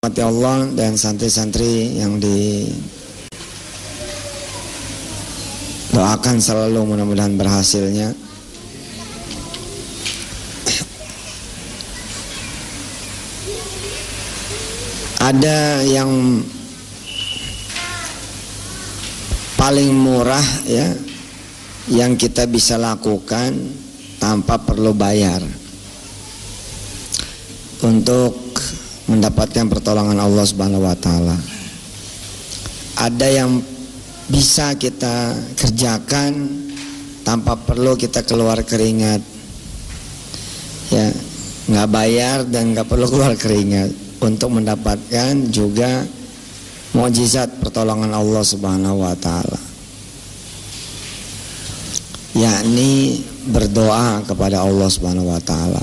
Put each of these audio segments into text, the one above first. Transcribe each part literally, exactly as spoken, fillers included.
dirahmati Allah dan santri-santri yang didoakan selalu mudah-mudahan berhasilnya. Ada yang paling murah ya, yang kita bisa lakukan tanpa perlu bayar untuk mendapatkan pertolongan Allah Subhanahu wa taala. Ada yang bisa kita kerjakan tanpa perlu kita keluar keringat. Ya, nggak bayar dan nggak perlu keluar keringat untuk mendapatkan juga mukjizat pertolongan Allah Subhanahu wa taala. Yakni berdoa kepada Allah Subhanahu wa taala.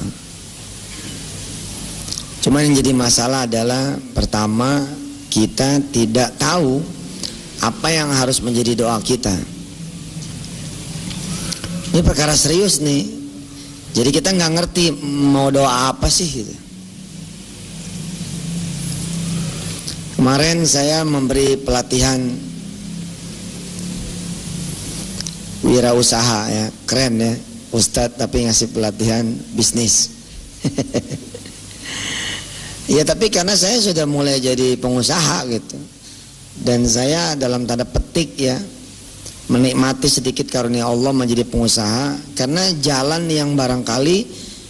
Cuma yang jadi masalah adalah pertama, kita tidak tahu apa yang harus menjadi doa kita. Ini perkara serius nih. Jadi kita nggak ngerti mau doa apa sih gitu. Kemarin saya memberi pelatihan wirausaha ya, keren ya, Ustadz tapi ngasih pelatihan bisnis. Ya tapi karena saya sudah mulai jadi pengusaha gitu, dan saya dalam tanda petik ya menikmati sedikit karunia Allah menjadi pengusaha, karena jalan yang barangkali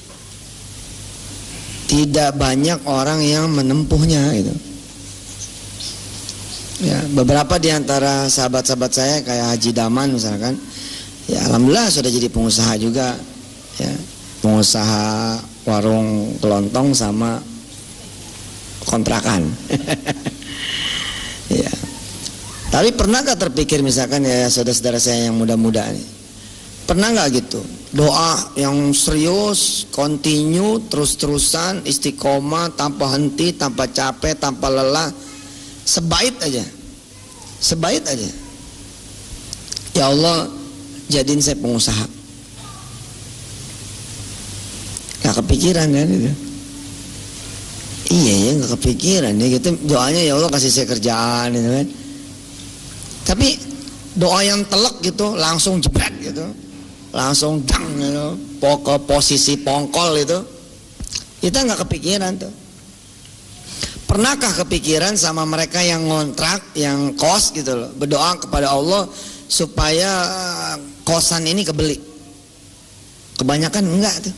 tidak banyak orang yang menempuhnya gitu. Ya, beberapa di antara sahabat-sahabat saya kayak Haji Daman misalkan, ya alhamdulillah sudah jadi pengusaha juga ya, pengusaha warung kelontong sama kontrakan. Ya. Tapi pernahkah terpikir misalkan ya saudara-saudara saya yang muda-muda nih, pernah nggak gitu doa yang serius, continue, terus-terusan, istiqomah, tanpa henti, tanpa capek, tanpa lelah, sebait aja, sebait aja, ya Allah jadiin saya pengusaha. Gak kepikiran kan itu? Iya ya, gak kepikiran ya gitu. Doanya ya Allah kasih saya kerjaan gitu kan. Tapi doa yang telak gitu, langsung jebret gitu, langsung dang gitu, pokok posisi pongkol itu, kita gak kepikiran tuh. Pernahkah kepikiran sama mereka yang ngontrak, yang kos gitu loh, berdoa kepada Allah supaya kosan ini kebeli? Kebanyakan enggak tuh.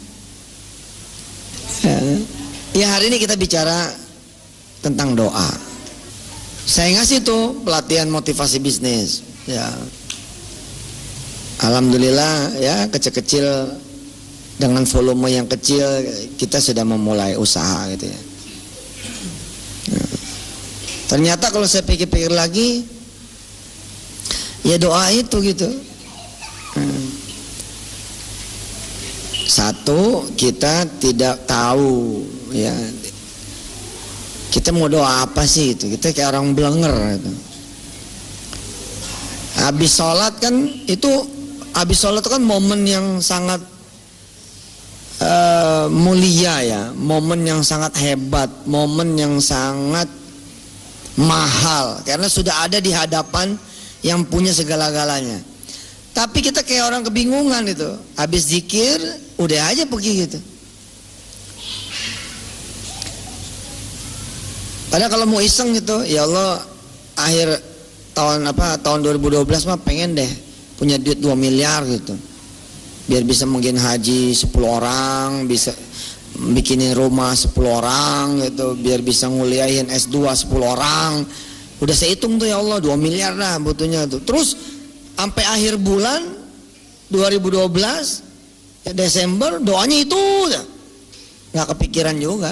Ya hari ini kita bicara tentang doa. Saya ngasih tuh pelatihan motivasi bisnis. Ya, alhamdulillah ya, kecil-kecil dengan volume yang kecil kita sudah memulai usaha gitu ya. Nah, ternyata kalau saya pikir-pikir lagi, ya doa itu gitu. Hmm. Satu, kita tidak tahu ya, kita mau doa apa sih itu, kita kayak orang blenger gitu. Habis sholat kan itu, habis sholat itu kan momen yang sangat uh, mulia ya, momen yang sangat hebat, momen yang sangat mahal, karena sudah ada di hadapan yang punya segala-galanya. Tapi kita kayak orang kebingungan itu, habis zikir udah aja pergi gitu. Padahal kalau mau iseng gitu, ya Allah akhir tahun apa tahun dua ribu dua belas mah pengen deh punya duit dua miliar gitu, biar bisa mungkin haji sepuluh orang, bisa bikinin rumah sepuluh orang gitu, biar bisa nguliahin S dua sepuluh orang. Udah saya hitung tuh, ya Allah dua miliar lah butuhnya tuh. Terus sampai akhir bulan dua ribu dua belas ya Desember, doanya itu ya, nggak kepikiran juga.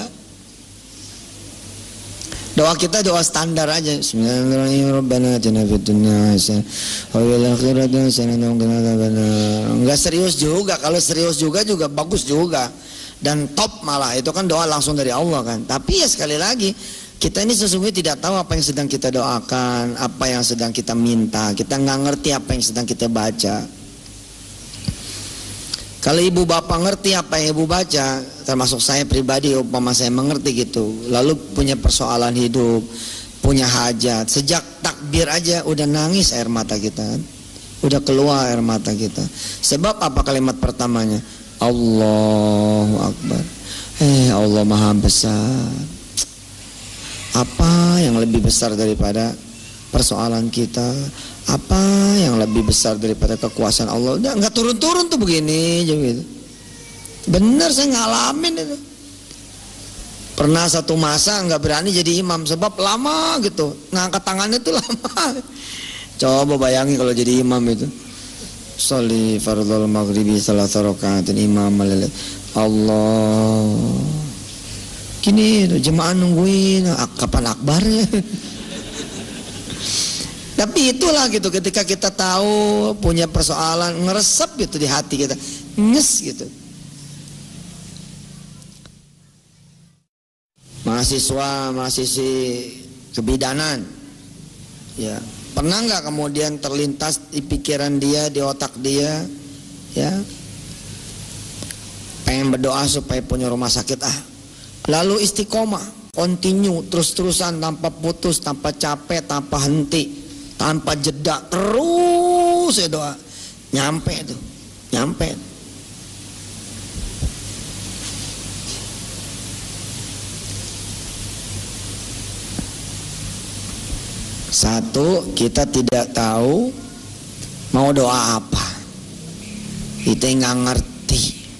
Doa kita doa standar aja. Bismillahirrahmanirrahim. Rabbana atina fid dunya hasanah wa fil akhirati hasanah wa qina adzabannar. Enggak serius juga. Kalau serius juga juga bagus juga dan top malah. Itu kan doa langsung dari Allah kan. Tapi ya sekali lagi, kita ini sesungguhnya tidak tahu apa yang sedang kita doakan, apa yang sedang kita minta. Kita nggak ngerti apa yang sedang kita baca. Kalau ibu bapak ngerti apa yang ibu baca, termasuk saya pribadi, umpama saya mengerti gitu, lalu punya persoalan hidup, punya hajat, sejak takbir aja udah nangis air mata kita, udah keluar air mata kita. Sebab apa kalimat pertamanya? Allahu Akbar. Eh, Allah Maha Besar. Apa yang lebih besar daripada persoalan kita? Apa yang lebih besar daripada kekuasaan Allah? Udah nggak turun-turun tuh begini gitu. Bener, saya ngalamin itu. Pernah satu masa nggak berani jadi imam sebab lama gitu, ngangkat tangannya tuh lama. Coba bayangin kalau jadi imam itu. Sholli fardhul maghribi salasa rakaatin imam malilat. Allah. Gini tuh jemaah nungguin kapan akbarnya. Tapi itulah gitu, ketika kita tahu punya persoalan, ngeresep gitu di hati kita, nges gitu. Mahasiswa, mahasiswi kebidanan, ya pernah nggak kemudian terlintas di pikiran dia, di otak dia, ya pengen berdoa supaya punya rumah sakit ah, lalu istiqomah, continue terus-terusan tanpa putus, tanpa capek, tanpa henti, tanpa jeda, terus ya doa, nyampe tuh, nyampe. Satu, kita tidak tahu mau doa apa, kita nggak ngerti,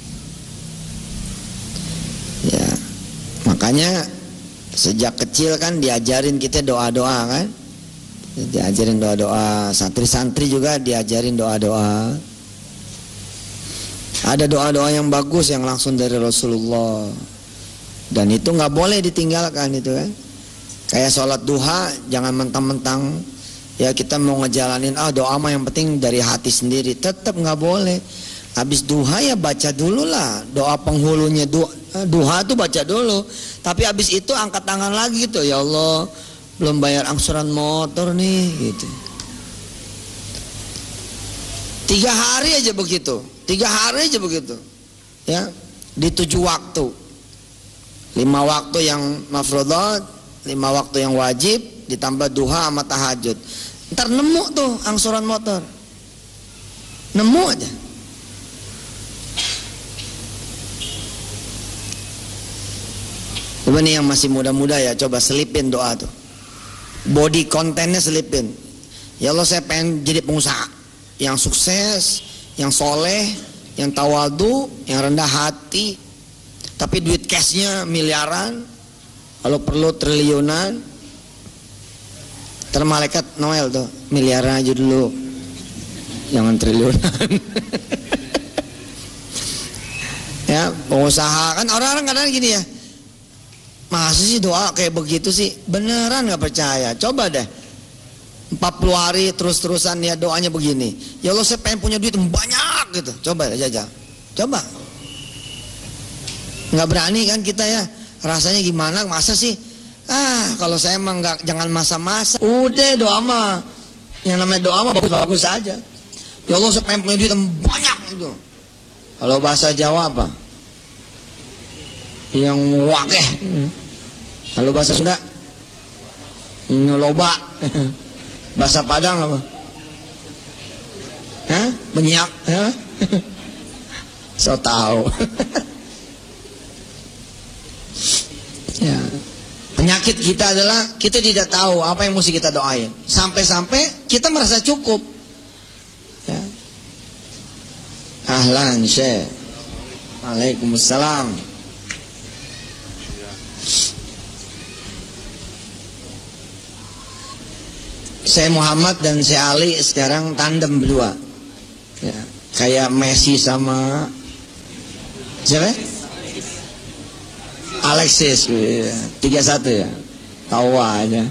ya makanya sejak kecil kan diajarin kita doa-doa kan. Diajarin doa-doa, santri-santri juga diajarin doa-doa. Ada doa-doa yang bagus yang langsung dari Rasulullah, dan itu nggak boleh ditinggalkan itu kan. Kayak sholat duha, jangan mentang-mentang ya kita mau ngejalanin ah doa mah yang penting dari hati sendiri, tetap nggak boleh. Habis duha ya baca dulu lah doa penghulunya, duha, duha tuh baca dulu. Tapi habis itu angkat tangan lagi gitu, ya Allah belum bayar angsuran motor nih gitu. Tiga hari aja begitu, tiga hari aja begitu, ya di tujuh waktu, lima waktu yang mafrodat, lima waktu yang wajib, ditambah duha sama tahajud. Ntar nemu tuh angsuran motor, nemu aja. Coba nih yang masih muda-muda ya, coba selipin doa tuh. Body kontennya selipin. Ya Allah saya pengen jadi pengusaha yang sukses, yang soleh, yang tawadu, yang rendah hati, tapi duit cashnya miliaran, kalau perlu triliunan. Termalaikat Noel tuh miliaran aja dulu, jangan triliunan. Ya pengusaha kan orang-orang kadang gini ya, masa sih doa kayak begitu sih? Beneran gak percaya? Coba deh empat puluh hari terus-terusan ya doanya begini. Ya Allah saya pengen punya duit banyak gitu. Coba deh jajal. Coba. Gak berani kan kita ya? Rasanya gimana? Masa sih? Ah kalau saya emang gak, jangan masa-masa. Udah doa mah, yang namanya doa mah bagus-bagus aja. Ya Allah saya pengen punya duit banyak gitu. Kalau bahasa Jawa apa? Yang wakeh. Kalau bahasa Sunda ngeloba. Bahasa Padang apa? Hah? Benyak? Hah? So tahu. Ya. Penyakit kita adalah kita tidak tahu apa yang mesti kita doain. Sampai-sampai kita merasa cukup. Ya. Ahlan Syekh. Waalaikumsalam. Saya Muhammad dan saya Ali sekarang tandem berdua, ya, kayak Messi sama siapa? Alexis, tiga satu ya, tawa aja.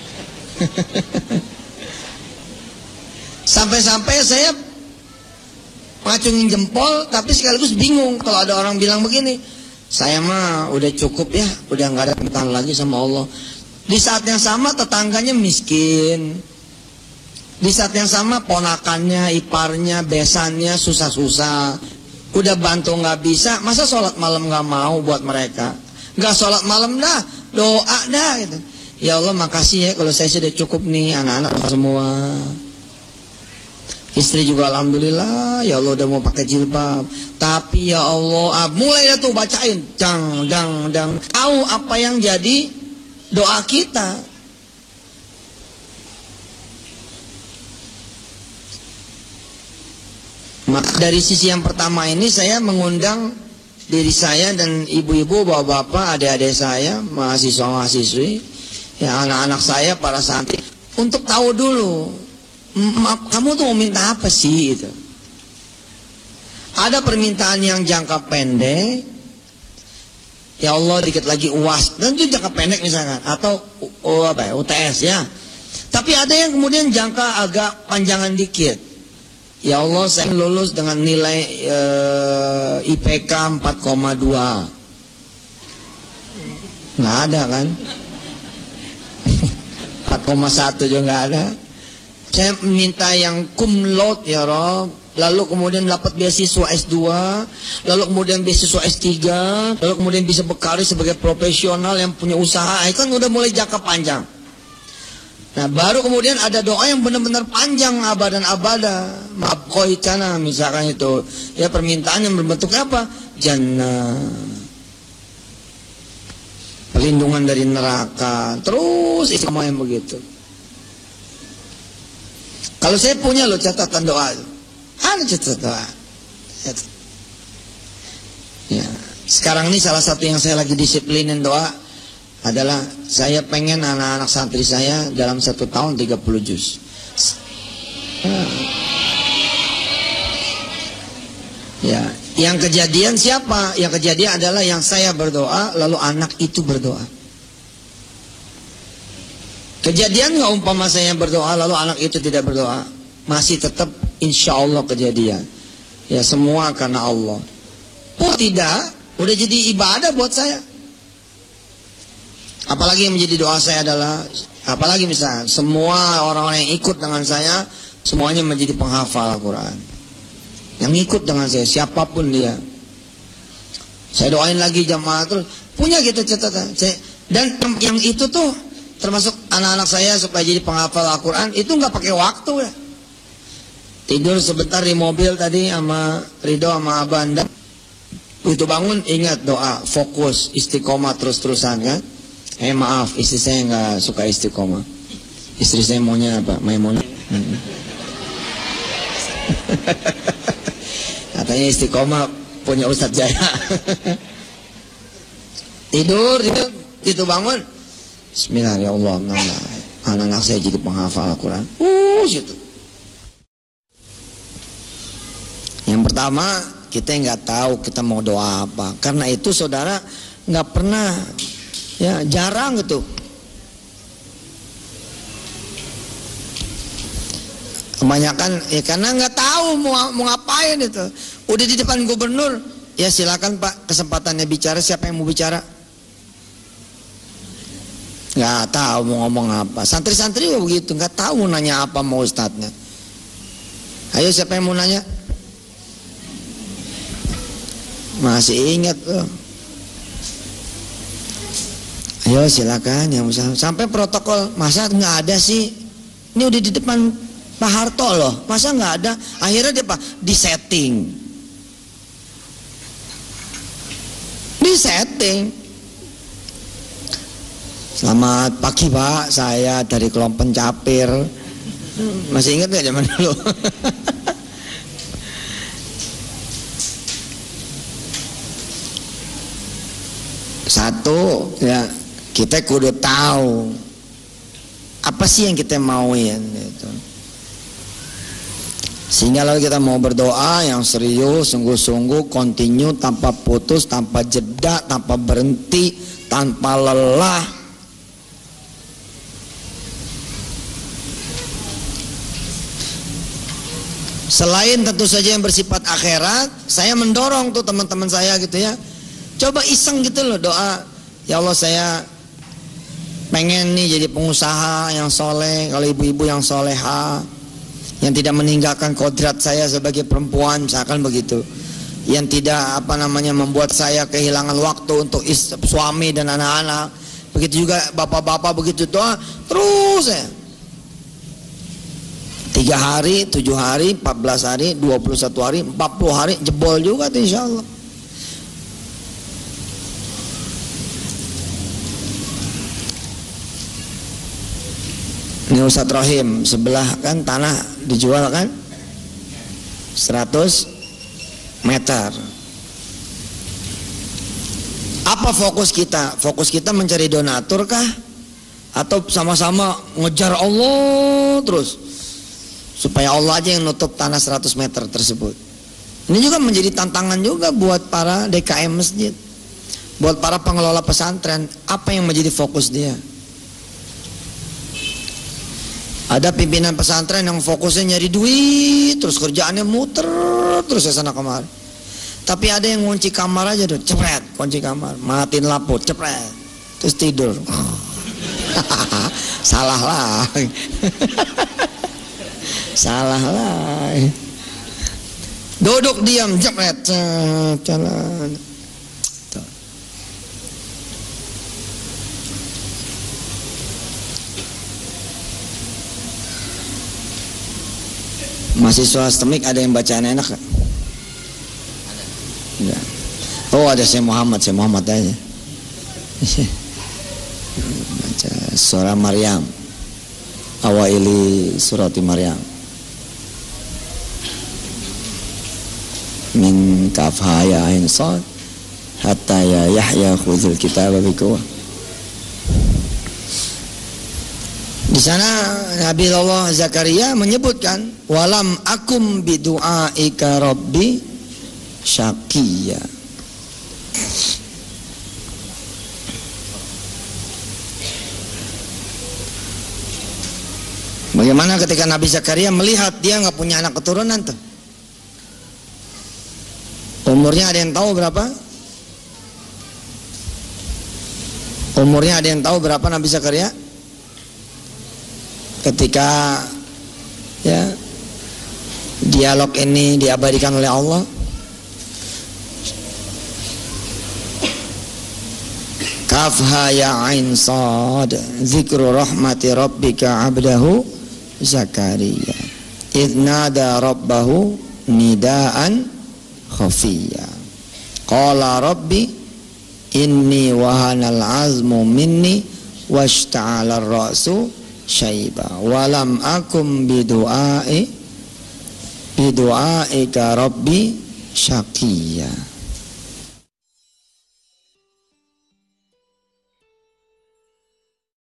Sampai-sampai saya ngacungin jempol, tapi sekaligus bingung kalau ada orang bilang begini, saya mah udah cukup ya, udah nggak ada pertanyaan lagi sama Allah. Di saat yang sama tetangganya miskin. Di saat yang sama ponakannya, iparnya, besannya susah-susah. Udah bantu nggak bisa, masa sholat malam nggak mau buat mereka? Nggak sholat malam dah, doa dah gitu. Ya Allah makasih ya kalau saya sudah cukup nih, anak-anak semua. Istri juga alhamdulillah, ya Allah udah mau pakai jilbab. Tapi ya Allah, ah, mulai dah tuh bacain, dang dang dang. Tahu apa yang jadi doa kita. Maka dari sisi yang pertama ini saya mengundang diri saya dan ibu-ibu, bapak-bapak, adik-adik saya, mahasiswa-mahasiswi, ya anak-anak saya, para santri, untuk tahu dulu, kamu tuh mau minta apa sih itu? Ada permintaan yang jangka pendek, ya Allah dikit lagi U A S, dan itu jangka pendek misalkan, atau oh, apa ya, U T S ya. Tapi ada yang kemudian jangka agak panjangan dikit. Ya Allah saya lulus dengan nilai e, I P K empat koma dua. Nggak ada kan? empat koma satu juga nggak ada. Saya minta yang cum laude ya Rob. Lalu kemudian dapat beasiswa S dua, lalu kemudian beasiswa S tiga, lalu kemudian bisa berkarir sebagai profesional yang punya usaha. Itu kan udah mulai jangka panjang. Nah baru kemudian ada doa yang benar-benar panjang, abadan abada, maaf koitana misalkan itu, ya permintaan yang berbentuk apa? Jannah, perlindungan dari neraka, terus istiqomah yang begitu. Kalau saya punya loh catatan doa, ada catatan doa. Ya, sekarang ini salah satu yang saya lagi disiplinin doa adalah saya pengen anak-anak santri saya dalam satu tahun tiga puluh juz. Ya, yang kejadian siapa? Yang kejadian adalah yang saya berdoa lalu anak itu berdoa. Kejadian nggak umpama saya berdoa lalu anak itu tidak berdoa, masih tetap insya Allah kejadian. Ya semua karena Allah. Oh tidak, udah jadi ibadah buat saya. Apalagi yang menjadi doa saya adalah, apalagi misalnya semua orang-orang yang ikut dengan saya semuanya menjadi penghafal Al-Quran. Yang ikut dengan saya siapapun dia, saya doain lagi jamaah terus. Punya gitu catatan. Dan yang itu tuh termasuk anak-anak saya supaya jadi penghafal Al-Quran itu nggak pakai waktu ya. Tidur sebentar di mobil tadi sama Ridho sama Abanda. Begitu bangun ingat doa, fokus, istiqomah terus-terusan kan. Eh maaf, istri saya nggak suka istiqomah. Istri saya maunya apa? Maimunah. Hmm. Katanya istiqomah punya Ustadz Jaya. Tidur, tidur, itu bangun. Bismillah ya Allah, anak-anak saya jadi penghafal Al-Quran. Uh, situ. Yang pertama, kita nggak tahu kita mau doa apa. Karena itu saudara nggak pernah. Ya jarang gitu. Kebanyakan ya karena nggak tahu mau mau ngapain itu. Udah di depan gubernur, ya silakan Pak kesempatannya bicara, siapa yang mau bicara? Nggak tahu mau ngomong apa. Santri-santri juga begitu, nggak tahu mau nanya apa mau ustadznya. Ayo siapa yang mau nanya? Masih ingat tuh. Ayo silakan yang usah. Sampai protokol, masa nggak ada sih? Ini udah di depan Pak Harto loh, masa nggak ada? Akhirnya dia Pak di setting, di setting. Selamat pagi Pak, saya dari kelompok pencapir. Masih ingat nggak zaman dulu? Satu ya. Kita kudu tahu apa sih yang kita mauin gitu. Sehingga lalu kita mau berdoa yang serius, sungguh-sungguh, continue, tanpa putus, tanpa jeda, tanpa berhenti, tanpa lelah. Selain tentu saja yang bersifat akhirat, saya mendorong tuh teman-teman saya gitu ya, coba iseng gitu loh doa. Ya Allah saya pengen nih jadi pengusaha yang soleh, kalau ibu-ibu yang soleha, yang tidak meninggalkan kodrat saya sebagai perempuan, misalkan begitu. yang tidak apa namanya membuat saya kehilangan waktu untuk is, suami dan anak-anak. Begitu juga bapak-bapak begitu doa terus ya. Tiga hari, tujuh hari, empat belas hari, dua puluh satu hari, empat puluh hari jebol juga tuh insya Allah. Ini Ustadz Rohim sebelah kan tanah dijual kan seratus meter. Apa fokus kita? Fokus kita mencari donatur kah? Atau sama-sama ngejar Allah terus supaya Allah aja yang nutup tanah seratus meter tersebut. Ini juga menjadi tantangan juga buat para D K M masjid, buat para pengelola pesantren. Apa yang menjadi fokus dia? Ada pimpinan pesantren yang fokusnya nyari duit, terus kerjaannya muter terus ke sana kemari. Tapi ada yang kunci kamar aja tuh, cepret, kunci kamar, matiin lampu, cepret, terus tidur. Salah lah. Salah lah. Duduk diam, cepret, jalan. Mahasiswa STEMIK ada yang bacaan enak gak? Enggak. Oh ada Syekh Muhammad, Syekh Muhammad aja. Baca surah Maryam, awaili surati Maryam. Min kafha ya ain sad hatta ya Yahya khudhul kitaba biquwwah. Di sana Nabi Allah Zakaria menyebutkan walam akum bidu'aika rabbi syaqiyya. Bagaimana ketika Nabi Zakaria melihat dia nggak punya anak keturunan tuh? Umurnya ada yang tahu berapa? Umurnya ada yang tahu berapa Nabi Zakaria? Ketika ya dialog ini diabadikan oleh Allah, kafha ya ain sad zikru rahmati rabbika abdahu Zakaria idh nada rabbahu nidaan khafiyya qala rabbi inni wahanal azmu minni washta'ala ar-ra'su syaiba walam akum bidu'ai bidu'aika rabbi syaqiyya.